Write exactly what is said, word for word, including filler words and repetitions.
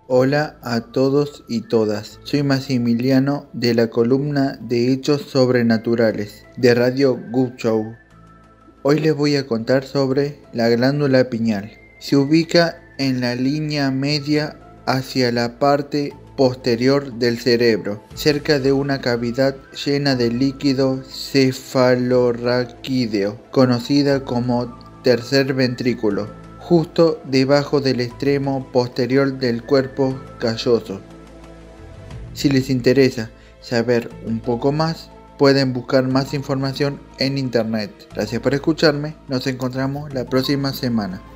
Hola a todos y todas, soy Maximiliano de la columna de Hechos Sobrenaturales de Radio Good Show. Hoy les voy a contar sobre la glándula pineal. Se ubica en la línea media hacia la parte posterior del cerebro, cerca de una cavidad llena de líquido cefalorraquídeo, conocida como tercer ventrículo, justo debajo del extremo posterior del cuerpo calloso. Si les interesa saber un poco más, pueden buscar más información en internet. Gracias por escucharme, nos encontramos la próxima semana.